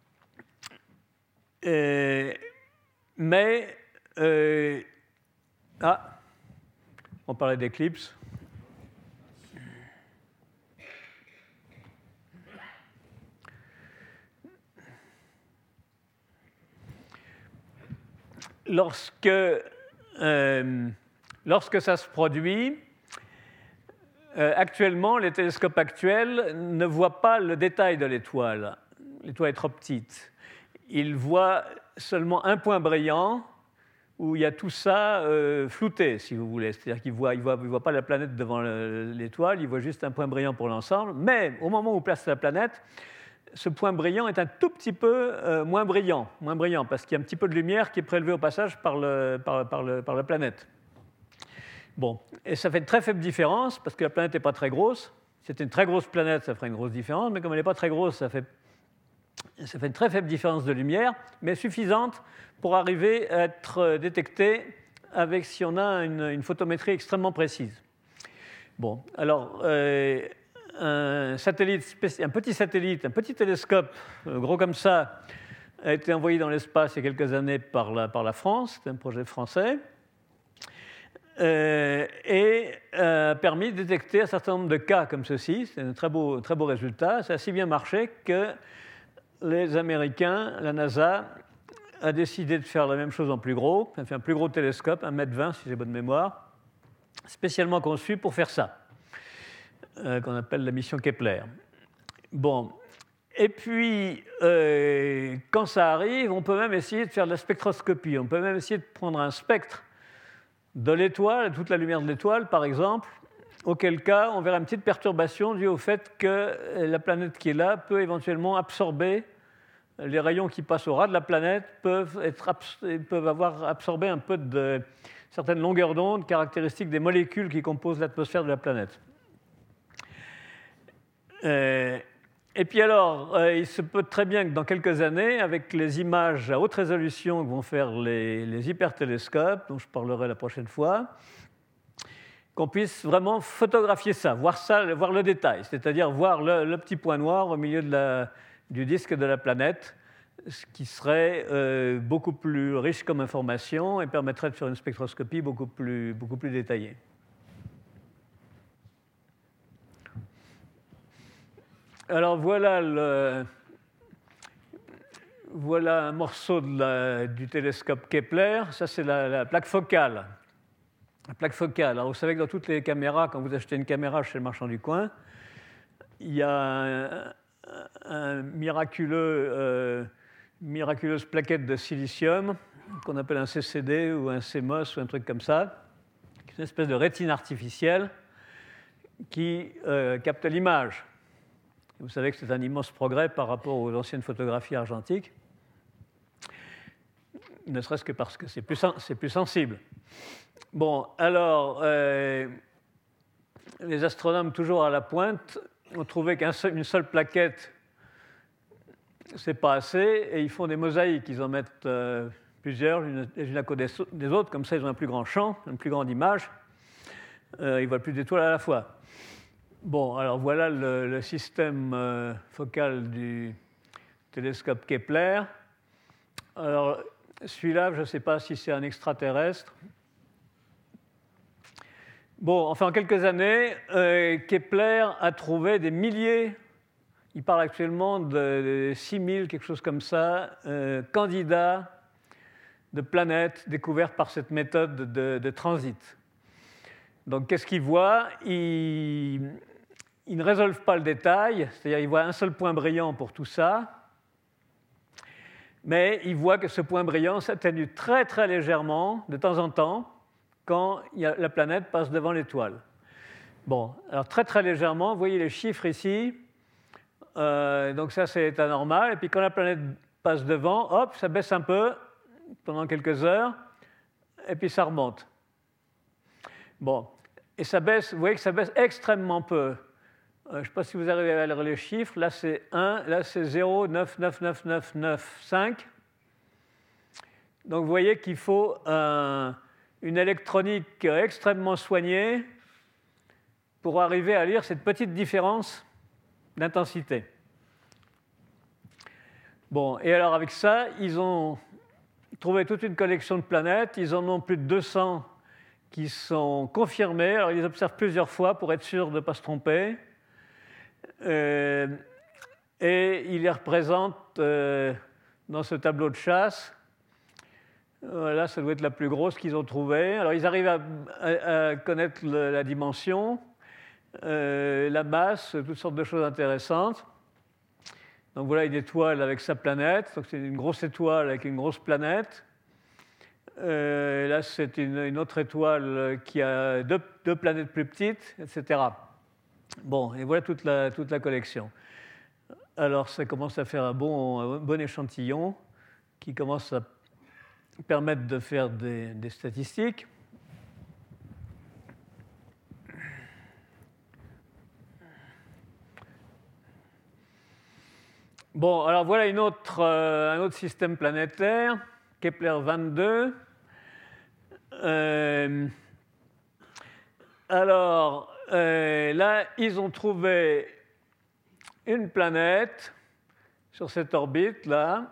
Et, mais, euh, ah, on parlait d'éclipses. Lorsque, euh, lorsque ça se produit, Euh, actuellement, les télescopes actuels ne voient pas le détail de l'étoile. L'étoile est trop petite. Ils voient seulement un point brillant où il y a tout ça euh, flouté, si vous voulez. C'est-à-dire qu'ils ne voient, ils voient, ils voient pas la planète devant le, l'étoile, ils voient juste un point brillant pour l'ensemble. Mais au moment où on place la planète, ce point brillant est un tout petit peu euh, moins brillant, moins brillant, parce qu'il y a un petit peu de lumière qui est prélevée au passage par, le, par, par, le, par la planète. Bon, et ça fait une très faible différence, parce que la planète n'est pas très grosse. Si c'était une très grosse planète, ça ferait une grosse différence, mais comme elle n'est pas très grosse, ça fait, ça fait une très faible différence de lumière, mais suffisante pour arriver à être détectée avec, si on a une, une photométrie extrêmement précise. Bon, alors, euh, un, satellite, un petit satellite, un petit télescope, euh, gros comme ça, a été envoyé dans l'espace il y a quelques années par la, par la France, c'est un projet français, euh, et a permis de détecter un certain nombre de cas comme ceci. C'est un très beau, très beau résultat. Ça a si bien marché que les Américains, la NASA, a décidé de faire la même chose en plus gros. Elle a fait un plus gros télescope, un mètre vingt si j'ai bonne mémoire, spécialement conçu pour faire ça, euh, qu'on appelle la mission Kepler. Bon. Et puis, euh, quand ça arrive, on peut même essayer de faire de la spectroscopie. On peut même essayer de prendre un spectre de l'étoile, toute la lumière de l'étoile, par exemple, auquel cas, on verra une petite perturbation due au fait que la planète qui est là peut éventuellement absorber, les rayons qui passent au ras de la planète peuvent, être, peuvent avoir absorbé un peu de certaines longueurs d'onde caractéristiques des molécules qui composent l'atmosphère de la planète. Euh, Et puis alors, euh, il se peut très bien que dans quelques années, avec les images à haute résolution que vont faire les, les hypertélescopes, dont je parlerai la prochaine fois, qu'on puisse vraiment photographier ça, voir, ça, voir le détail, c'est-à-dire voir le, le petit point noir au milieu de la, du disque de la planète, ce qui serait euh, beaucoup plus riche comme information et permettrait de faire une spectroscopie beaucoup plus, beaucoup plus détaillée. Alors voilà, le, voilà un morceau de la, du télescope Kepler. Ça, c'est la, la plaque focale. La plaque focale. Alors, vous savez que dans toutes les caméras, quand vous achetez une caméra chez le marchand du coin, il y a un, un miraculeux, euh, miraculeuse plaquette de silicium qu'on appelle un C C D ou un C M O S ou un truc comme ça. C'est une espèce de rétine artificielle qui euh, capte l'image. Vous savez que c'est un immense progrès par rapport aux anciennes photographies argentiques, ne serait-ce que parce que c'est plus, c'est plus sensible. Bon, alors, euh, les astronomes, toujours à la pointe, ont trouvé qu'une seul, seule plaquette, c'est pas assez, et ils font des mosaïques. Ils en mettent euh, plusieurs, une, une à côté des autres, comme ça ils ont un plus grand champ, une plus grande image. Euh, ils voient plus d'étoiles à la fois. Bon, alors voilà le, le système euh, focal du télescope Kepler. Alors, celui-là, je ne sais pas si c'est un extraterrestre. Bon, enfin, en quelques années, euh, Kepler a trouvé des milliers, il parle actuellement de six mille, quelque chose comme ça, euh, candidats de planètes découvertes par cette méthode de, de transit. Donc, qu'est-ce qu'il voit ? Il... Ils ne résolvent pas le détail, c'est-à-dire ils voient un seul point brillant pour tout ça, mais ils voient que ce point brillant s'atténue très très légèrement de temps en temps quand il y a, la planète passe devant l'étoile. Bon, alors très très légèrement, vous voyez les chiffres ici, euh, donc ça c'est l'état normal, et puis quand la planète passe devant, hop, ça baisse un peu pendant quelques heures, et puis ça remonte. Bon, et ça baisse, vous voyez que ça baisse extrêmement peu. Je ne sais pas si vous arrivez à lire les chiffres. Là, c'est un, là, c'est zéro virgule neuf neuf neuf neuf neuf cinq. Donc, vous voyez qu'il faut un, une électronique extrêmement soignée pour arriver à lire cette petite différence d'intensité. Bon, et alors, avec ça, ils ont trouvé toute une collection de planètes. Ils en ont plus de deux cents qui sont confirmées. Alors, ils les observent plusieurs fois pour être sûrs de ne pas se tromper. Euh, et il les représente euh, dans ce tableau de chasse. Voilà, ça doit être la plus grosse qu'ils ont trouvée. Alors, ils arrivent à, à, à connaître le, la dimension, euh, la masse, toutes sortes de choses intéressantes. Donc, voilà une étoile avec sa planète. Donc, c'est une grosse étoile avec une grosse planète. Euh, là, c'est une, une autre étoile qui a deux, deux planètes plus petites, et cetera. Bon, et voilà toute la, toute la collection. Alors, ça commence à faire un bon, un bon échantillon qui commence à permettre de faire des, des statistiques. Bon, alors voilà une autre, euh, un autre système planétaire, Kepler vingt-deux. Euh, alors, euh, là, ils ont trouvé une planète sur cette orbite-là.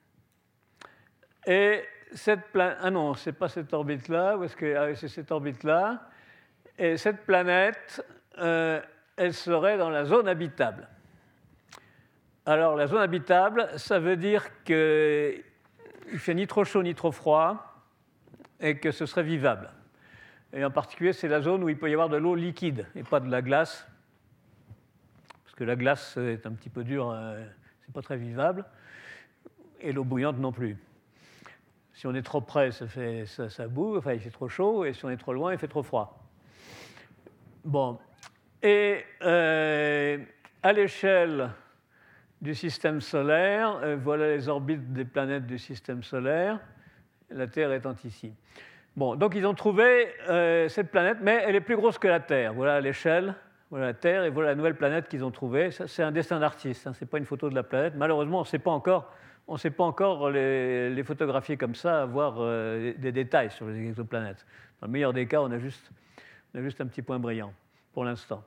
Et cette planète... Ah non, ce n'est pas cette orbite-là. Où est-ce que... Ah, c'est cette orbite-là. Et cette planète, euh, elle serait dans la zone habitable. Alors, la zone habitable, ça veut dire qu'il ne fait ni trop chaud ni trop froid et que ce serait vivable. Et en particulier, c'est la zone où il peut y avoir de l'eau liquide et pas de la glace, parce que la glace est un petit peu dure, euh, c'est pas très vivable, et l'eau bouillante non plus. Si on est trop près, ça, fait, ça, ça boue, enfin il fait trop chaud, et si on est trop loin, il fait trop froid. Bon, et euh, à l'échelle du système solaire, euh, voilà les orbites des planètes du système solaire, la Terre étant ici. Bon, donc ils ont trouvé euh, cette planète, mais elle est plus grosse que la Terre. Voilà l'échelle, voilà la Terre, et voilà la nouvelle planète qu'ils ont trouvée. Ça, c'est un dessin d'artiste, hein, ce n'est pas une photo de la planète. Malheureusement, on ne sait pas encore, on sait pas encore les, les photographier comme ça, avoir euh, des détails sur les exoplanètes. Dans le meilleur des cas, on a juste, on a juste un petit point brillant, pour l'instant.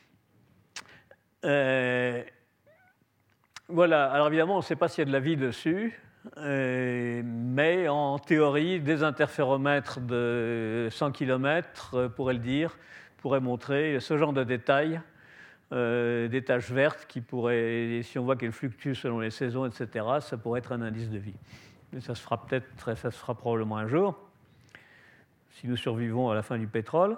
Euh, voilà, alors évidemment, on ne sait pas s'il y a de la vie dessus. Euh, mais en théorie, des interféromètres de cent kilomètres euh, pourraient le dire, pourraient montrer ce genre de détails, euh, des taches vertes qui pourraient, si on voit qu'elles fluctuent selon les saisons, et cetera, ça pourrait être un indice de vie. Mais ça se fera peut-être, ça se fera probablement un jour, si nous survivons à la fin du pétrole.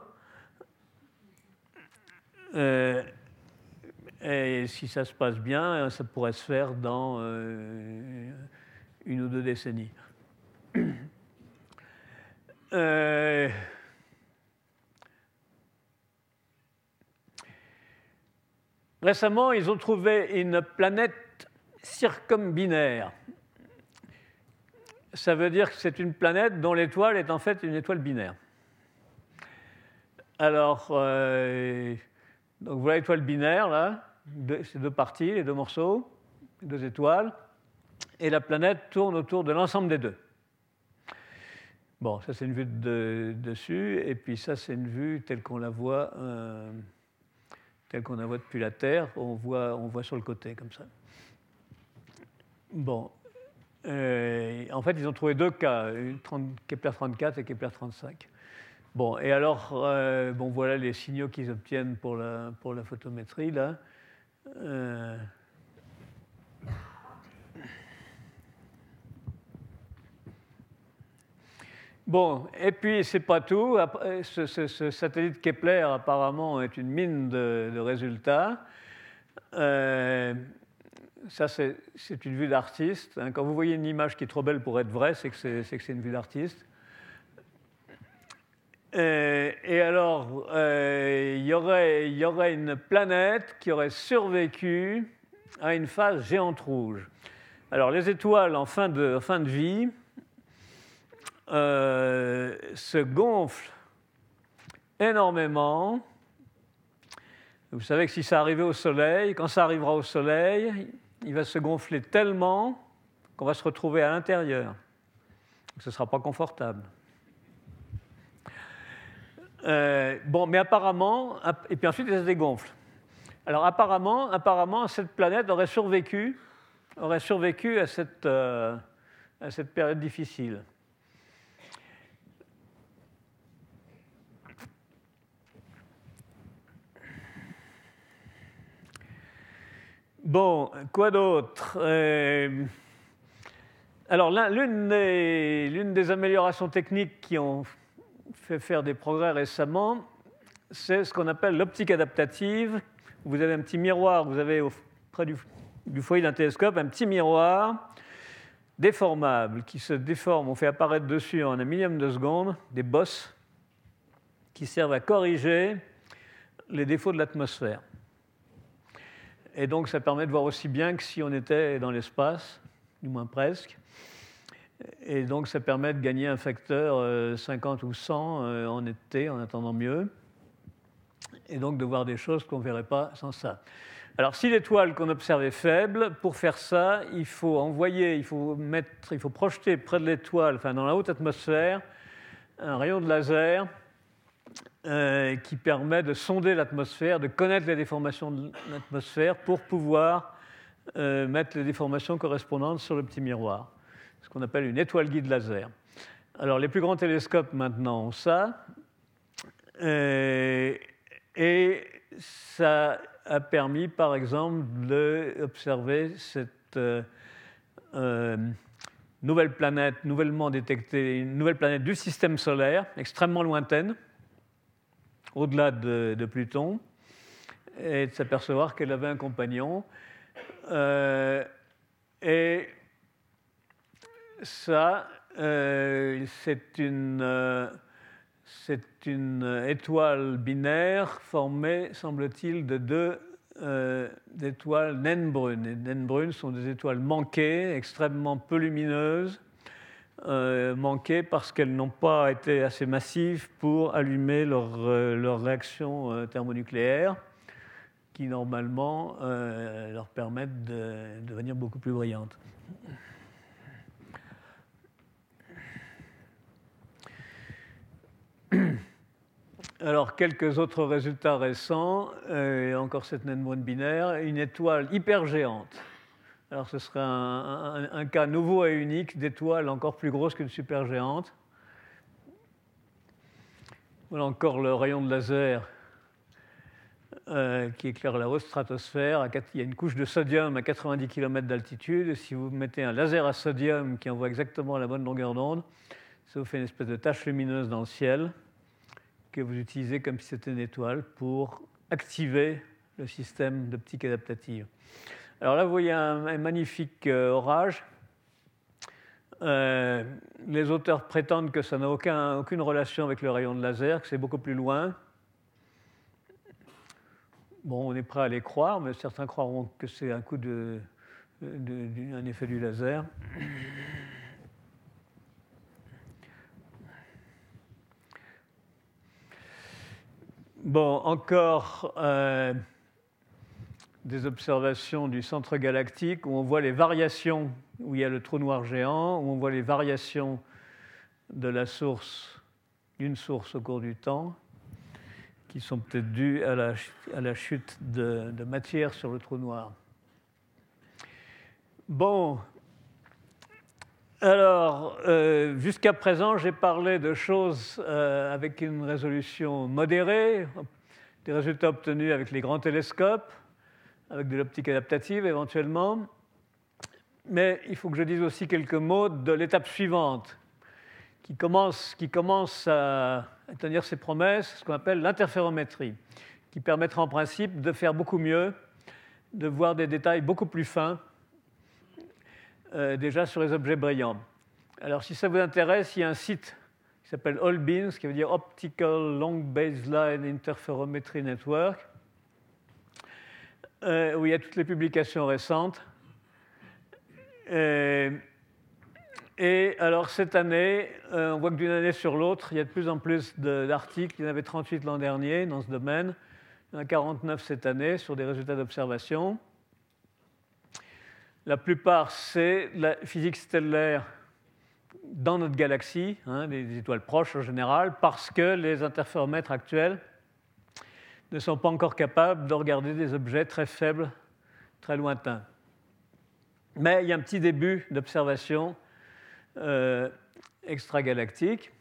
Euh, et si ça se passe bien, ça pourrait se faire dans euh, une ou deux décennies. Euh... Récemment, ils ont trouvé une planète circumbinaire. Ça veut dire que c'est une planète dont l'étoile est en fait une étoile binaire. Alors, euh... donc voilà l'étoile binaire, là, deux, ces deux parties, les deux morceaux, les deux étoiles. Et la planète tourne autour de l'ensemble des deux. Bon, ça c'est une vue de, dessus, et puis ça c'est une vue telle qu'on la voit, euh, telle qu'on la voit depuis la Terre, on voit, on voit sur le côté comme ça. Bon, euh, en fait ils ont trouvé deux cas, Kepler trente-quatre et Kepler trente-cinq. Bon, et alors, euh, bon voilà les signaux qu'ils obtiennent pour la, pour la photométrie là. Euh, Bon, et puis c'est pas tout. Ce, ce, ce satellite Kepler apparemment est une mine de, de résultats. Euh, ça c'est, c'est une vue d'artiste. Quand vous voyez une image qui est trop belle pour être vraie, c'est que c'est, c'est, que c'est une vue d'artiste. Et, et alors, euh, il y aurait, il y aurait une planète qui aurait survécu à une phase géante rouge. Alors les étoiles en fin de, en fin de vie Euh, se gonfle énormément. Vous savez que si ça arrivait au Soleil, quand ça arrivera au Soleil, il va se gonfler tellement qu'on va se retrouver à l'intérieur. Ce ne sera pas confortable. Euh, bon, mais apparemment, et puis ensuite, elle se dégonfle. Alors apparemment, apparemment, cette planète aurait survécu, aurait survécu à cette, euh, à cette période difficile. Bon, quoi d'autre euh, Alors, l'une des, l'une des améliorations techniques qui ont fait faire des progrès récemment, c'est ce qu'on appelle l'optique adaptative. Vous avez un petit miroir, vous avez auprès du, du foyer d'un télescope un petit miroir déformable qui se déforme. On fait apparaître dessus en un millième de seconde des bosses qui servent à corriger les défauts de l'atmosphère. Et donc, ça permet de voir aussi bien que si on était dans l'espace, du moins presque. Et donc, ça permet de gagner un facteur cinquante ou cent en été, en attendant mieux. Et donc, de voir des choses qu'on ne verrait pas sans ça. Alors, si l'étoile qu'on observe est faible, pour faire ça, il faut envoyer, il faut, mettre, il faut projeter près de l'étoile, enfin dans la haute atmosphère, un rayon de laser euh, qui permet de sonder l'atmosphère, de connaître les déformations de l'atmosphère pour pouvoir euh, mettre les déformations correspondantes sur le petit miroir, ce qu'on appelle une étoile guide laser. Alors, les plus grands télescopes maintenant ont ça, euh, et ça a permis, par exemple, d'observer cette euh, euh, nouvelle planète, nouvellement détectée, une nouvelle planète du système solaire, extrêmement lointaine, au-delà de, de Pluton, et de s'apercevoir qu'elle avait un compagnon. Euh, et ça, euh, c'est une, euh, c'est une étoile binaire formée, semble-t-il, de deux euh, étoiles naines brunes. Les naines brunes sont des étoiles manquées, extrêmement peu lumineuses, euh, manquées parce qu'elles n'ont pas été assez massives pour allumer leur, euh, leur réaction euh, thermonucléaire, qui normalement euh, leur permettent de, de devenir beaucoup plus brillantes. Alors, quelques autres résultats récents, euh, encore cette naine brune binaire, une étoile hypergéante. Alors, ce serait un, un, un cas nouveau et unique d'étoile encore plus grosse qu'une supergéante. Voilà encore le rayon de laser euh, qui éclaire la haute stratosphère. Il y a une couche de sodium à quatre-vingt-dix kilomètres d'altitude. Si vous mettez un laser à sodium qui envoie exactement la bonne longueur d'onde, ça vous fait une espèce de tache lumineuse dans le ciel que vous utilisez comme si c'était une étoile pour activer le système d'optique adaptative. Alors là, vous voyez un, un magnifique euh, orage. Euh, les auteurs prétendent que ça n'a aucun, aucune relation avec le rayon de laser, que c'est beaucoup plus loin. Bon, on est prêt à les croire, mais certains croiront que c'est un coup de, de, de, un effet du laser. Bon, encore euh, des observations du centre galactique où on voit les variations, où il y a le trou noir géant, où on voit les variations de la source, d'une source au cours du temps, qui sont peut-être dues à la, à la chute de, de matière sur le trou noir. Bon, alors, euh, jusqu'à présent, j'ai parlé de choses euh, avec une résolution modérée, des résultats obtenus avec les grands télescopes, avec de l'optique adaptative éventuellement. Mais il faut que je dise aussi quelques mots de l'étape suivante, qui commence, qui commence à, à tenir ses promesses, ce qu'on appelle l'interférométrie, qui permettra en principe de faire beaucoup mieux, de voir des détails beaucoup plus fins, Euh, déjà sur les objets brillants. Alors, si ça vous intéresse, il y a un site qui s'appelle OLBIN, ce qui veut dire Optical Long Baseline Interferometry Network, euh, où il y a toutes les publications récentes. Et, et alors, cette année, euh, on voit que d'une année sur l'autre, il y a de plus en plus d'articles. Il y en avait trente-huit l'an dernier dans ce domaine. Il y en a quarante-neuf cette année sur des résultats d'observation. La plupart, c'est la physique stellaire dans notre galaxie, hein, des étoiles proches en général, parce que les interféromètres actuels ne sont pas encore capables de regarder des objets très faibles, très lointains. Mais il y a un petit début d'observation euh, extragalactique.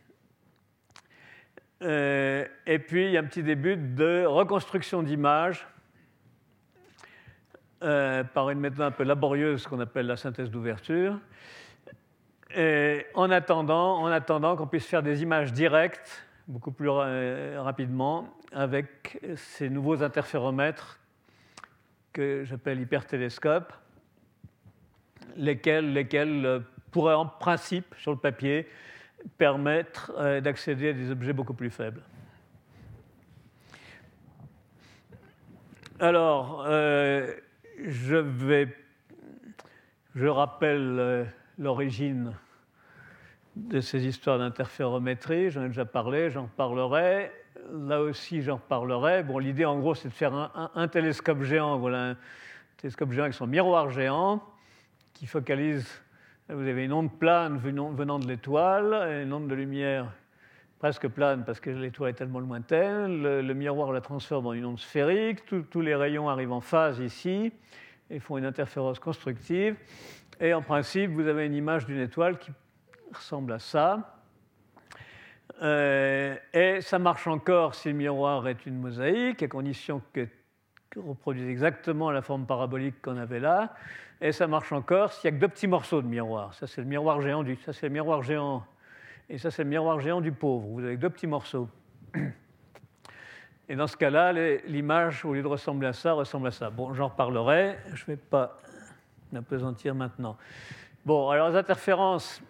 Euh, et puis, il y a un petit début de reconstruction d'images Euh, par une méthode un peu laborieuse qu'on appelle la synthèse d'ouverture, et en attendant, en attendant qu'on puisse faire des images directes beaucoup plus ra- rapidement avec ces nouveaux interféromètres que j'appelle hypertélescopes, lesquels, lesquels pourraient en principe, sur le papier, permettre euh, d'accéder à des objets beaucoup plus faibles. Alors, euh, Je, vais, je rappelle euh, l'origine de ces histoires d'interférométrie. J'en ai déjà parlé, j'en reparlerai. Là aussi, j'en reparlerai. Bon, l'idée, en gros, c'est de faire un, un, un télescope géant. Voilà, un télescope géant avec son miroir géant qui focalise. Vous avez une onde plane venant, venant de l'étoile, une onde de lumière presque plane parce que l'étoile est tellement lointaine. Le, le miroir la transforme en une onde sphérique. Tout, tous les rayons arrivent en phase ici et font une interférence constructive. Et en principe, vous avez une image d'une étoile qui ressemble à ça. Euh, et ça marche encore si le miroir est une mosaïque, à condition que, que reproduise exactement la forme parabolique qu'on avait là. Et ça marche encore s'il n'y a que deux petits morceaux de miroir. Ça, c'est le miroir géant du, ça, c'est le miroir géant, et ça, c'est le miroir géant du pauvre. Vous avez deux petits morceaux. Et dans ce cas-là, les, l'image, au lieu de ressembler à ça, ressemble à ça. Bon, j'en reparlerai. Je ne vais pas m'apesantir maintenant. Bon, alors les interférences,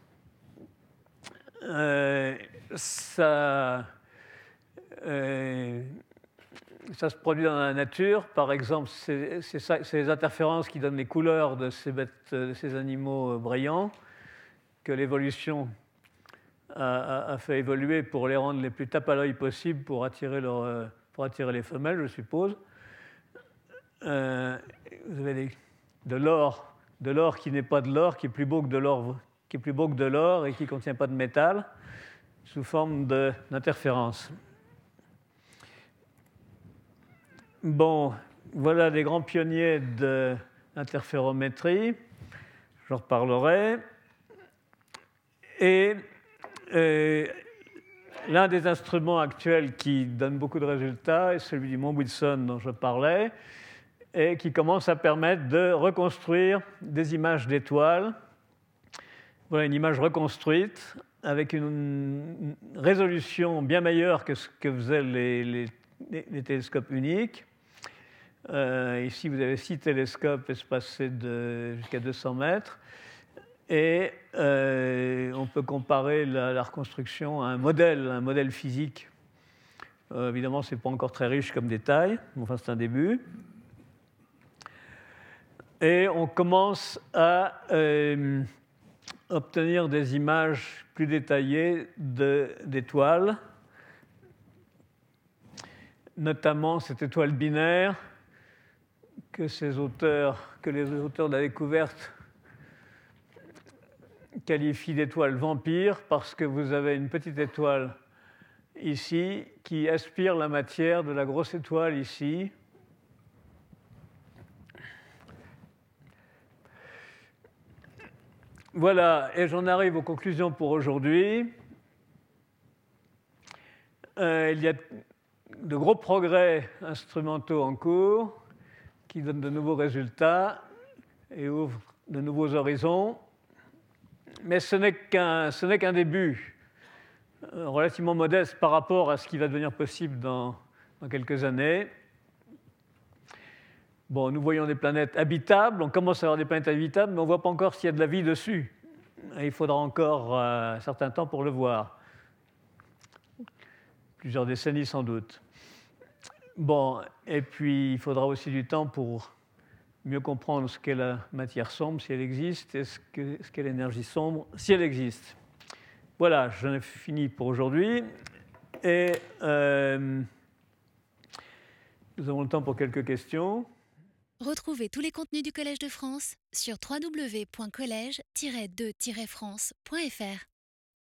euh, ça, euh, ça se produit dans la nature. Par exemple, c'est, c'est, ça, c'est les interférences qui donnent les couleurs de ces, bêtes, de ces animaux brillants que l'évolution a, a, a fait évoluer pour les rendre les plus tape à l'œil possible pour attirer, leur, pour attirer les femelles, je suppose. Euh, vous avez les, de l'or, de l'or qui n'est pas de l'or, qui est plus beau que de l'or, qui est plus beau que de l'or et qui ne contient pas de métal, sous forme de, d'interférence. Bon, voilà des grands pionniers de l'interférométrie. J'en reparlerai. Et, et l'un des instruments actuels qui donne beaucoup de résultats est celui du mont Wilson dont je parlais, et qui commence à permettre de reconstruire des images d'étoiles. Voilà une image reconstruite avec une résolution bien meilleure que ce que faisaient les, les, les télescopes uniques. Euh, ici, vous avez six télescopes espacés de jusqu'à deux cents mètres. Et euh, on peut comparer la, la reconstruction à un modèle, un modèle physique. Euh, évidemment, ce n'est pas encore très riche comme détail, mais enfin, c'est un début. Et on commence à euh, obtenir des images plus détaillées de, d'étoiles, notamment cette étoile binaire que, ces auteurs, que les auteurs de la découverte qualifient d'étoile vampire parce que vous avez une petite étoile ici qui aspire la matière de la grosse étoile ici. Voilà, et j'en arrive aux conclusions pour aujourd'hui. Euh, il y a de gros progrès instrumentaux en cours qui donnent de nouveaux résultats et ouvrent de nouveaux horizons. Mais ce n'est qu'un, ce n'est qu'un début euh, relativement modeste par rapport à ce qui va devenir possible dans, dans quelques années. Bon, nous voyons des planètes habitables, on commence à avoir des planètes habitables, mais on ne voit pas encore s'il y a de la vie dessus. Et il faudra encore euh, un certain temps pour le voir. Plusieurs décennies sans doute. Bon, et puis il faudra aussi du temps pour mieux comprendre ce qu'est la matière sombre, si elle existe, et ce, que, ce qu'est l'énergie sombre, si elle existe. Voilà, j'en ai fini pour aujourd'hui. Et euh, nous avons le temps pour quelques questions. Retrouvez tous les contenus du Collège de France sur w w w point collège tiret de tiret france point f r.